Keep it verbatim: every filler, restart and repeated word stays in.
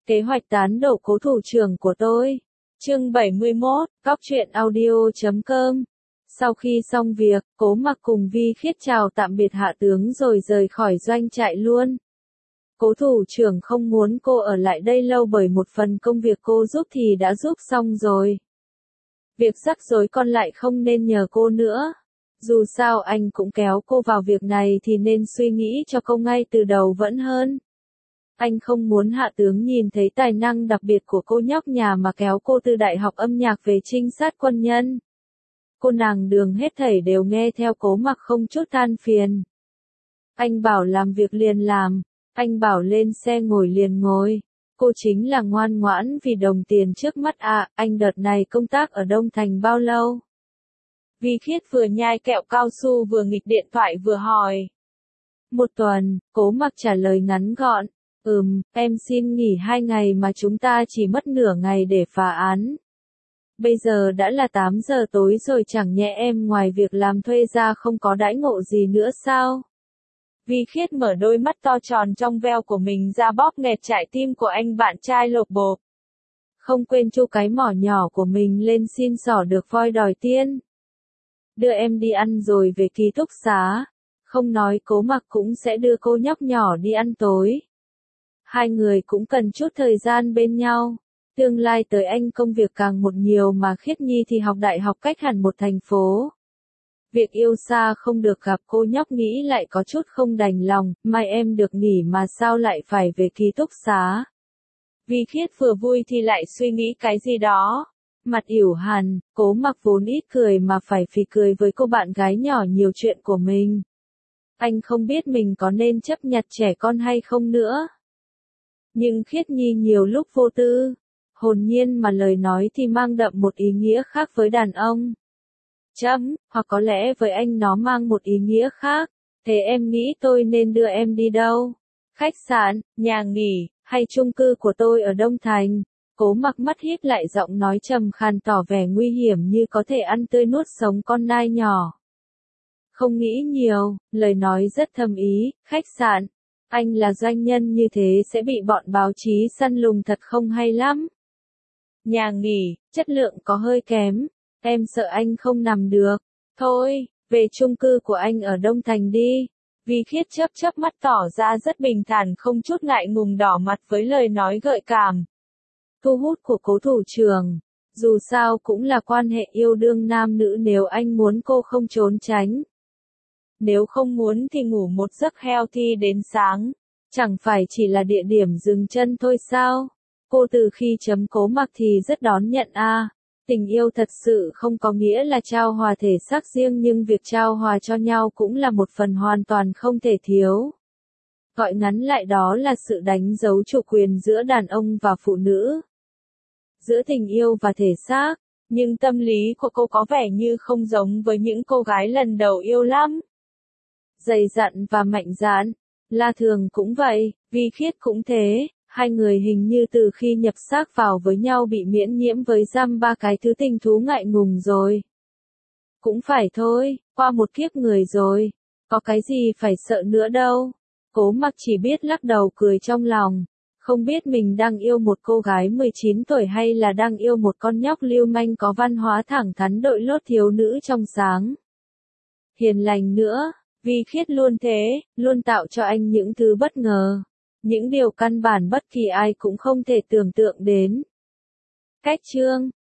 Kế hoạch tán đổ cố thủ trưởng của tôi. Chương bảy mươi mốt, Cóc truyện audio chấm com. Sau khi xong việc, Cố Mặc cùng Vi Khiết chào tạm biệt hạ tướng rồi rời khỏi doanh trại luôn. Cố thủ trưởng không muốn cô ở lại đây lâu bởi một phần công việc cô giúp thì đã giúp xong rồi. Việc rắc rối còn lại không nên nhờ cô nữa. Dù sao anh cũng kéo cô vào việc này thì nên suy nghĩ cho cô ngay từ đầu vẫn hơn. Anh không muốn hạ tướng nhìn thấy tài năng đặc biệt của cô nhóc nhà mà kéo cô từ đại học âm nhạc về trinh sát quân nhân. Cô nàng Đường hết thảy đều nghe theo Cố Mặc không chút than phiền. Anh bảo làm việc liền làm, anh bảo lên xe ngồi liền ngồi. Cô chính là ngoan ngoãn vì đồng tiền trước mắt à. Anh đợt này công tác ở Đông Thành bao lâu? Vi Khiết vừa nhai kẹo cao su vừa nghịch điện thoại vừa hỏi. Một tuần, Cố Mặc trả lời ngắn gọn. Ừm, em xin nghỉ hai ngày mà chúng ta chỉ mất nửa ngày để phá án. Bây giờ đã là tám giờ tối rồi, chẳng nhẽ em ngoài việc làm thuê ra không có đãi ngộ gì nữa sao? Vi Khiết mở đôi mắt to tròn trong veo của mình ra bóp nghẹt trái tim của anh bạn trai lột bột. Không quên chu cái mỏ nhỏ của mình lên xin xỏ được voi đòi tiên. Đưa em đi ăn rồi về ký túc xá. Không nói Cố Mặc cũng sẽ đưa cô nhóc nhỏ đi ăn tối. Hai người cũng cần chút thời gian bên nhau. Tương lai tới anh công việc càng một nhiều mà Khiết Nhi thì học đại học cách hẳn một thành phố. Việc yêu xa không được gặp cô nhóc nghĩ lại có chút không đành lòng, mai em được nghỉ mà sao lại phải về ký túc xá. Vi Khiết vừa vui thì lại suy nghĩ cái gì đó. Mặt ỉu hằn, Cố Mặc vốn ít cười mà phải phì cười với cô bạn gái nhỏ nhiều chuyện của mình. Anh không biết mình có nên chấp nhặt trẻ con hay không nữa. Nhưng Khiết Nhi nhiều lúc vô tư, hồn nhiên mà lời nói thì mang đậm một ý nghĩa khác với đàn ông. Chấm, hoặc có lẽ với anh nó mang một ý nghĩa khác. Thế em nghĩ tôi nên đưa em đi đâu? Khách sạn, nhà nghỉ, hay chung cư của tôi ở Đông Thành? Cố Mặc mắt híp lại giọng nói trầm khàn tỏ vẻ nguy hiểm như có thể ăn tươi nuốt sống con nai nhỏ. Không nghĩ nhiều, lời nói rất thâm ý. Khách sạn. Anh là doanh nhân như thế sẽ bị bọn báo chí săn lùng thật không hay lắm. Nhà nghỉ, chất lượng có hơi kém. Em sợ anh không nằm được. Thôi, về chung cư của anh ở Đông Thành đi. Vi Khiết chớp chớp mắt tỏ ra rất bình thản không chút ngại ngùng đỏ mặt với lời nói gợi cảm. Thu hút của Cố thủ trưởng. Dù sao cũng là quan hệ yêu đương nam nữ nếu anh muốn cô không trốn tránh. Nếu không muốn thì ngủ một giấc healthy đến sáng. Chẳng phải chỉ là địa điểm dừng chân thôi sao? Cô từ khi chấm Cố Mặc thì rất đón nhận a. À. Tình yêu thật sự không có nghĩa là trao hòa thể xác riêng nhưng việc trao hòa cho nhau cũng là một phần hoàn toàn không thể thiếu. Gọi ngắn lại đó là sự đánh dấu chủ quyền giữa đàn ông và phụ nữ. Giữa tình yêu và thể xác. Nhưng tâm lý của cô có vẻ như không giống với những cô gái lần đầu yêu lắm. Dày dặn và mạnh dạn. La Thường cũng vậy, Vi Khiết cũng thế. Hai người hình như từ khi nhập xác vào với nhau bị miễn nhiễm với dăm ba cái thứ tình thú ngại ngùng rồi. Cũng phải thôi, qua một kiếp người rồi. Có cái gì phải sợ nữa đâu. Cố Mặc chỉ biết lắc đầu cười trong lòng. Không biết mình đang yêu một cô gái mười chín tuổi hay là đang yêu một con nhóc lưu manh có văn hóa thẳng thắn đội lốt thiếu nữ trong sáng. Hiền lành nữa, Vi Khiết luôn thế, luôn tạo cho anh những thứ bất ngờ. Những điều căn bản bất kỳ ai cũng không thể tưởng tượng đến. Cách chương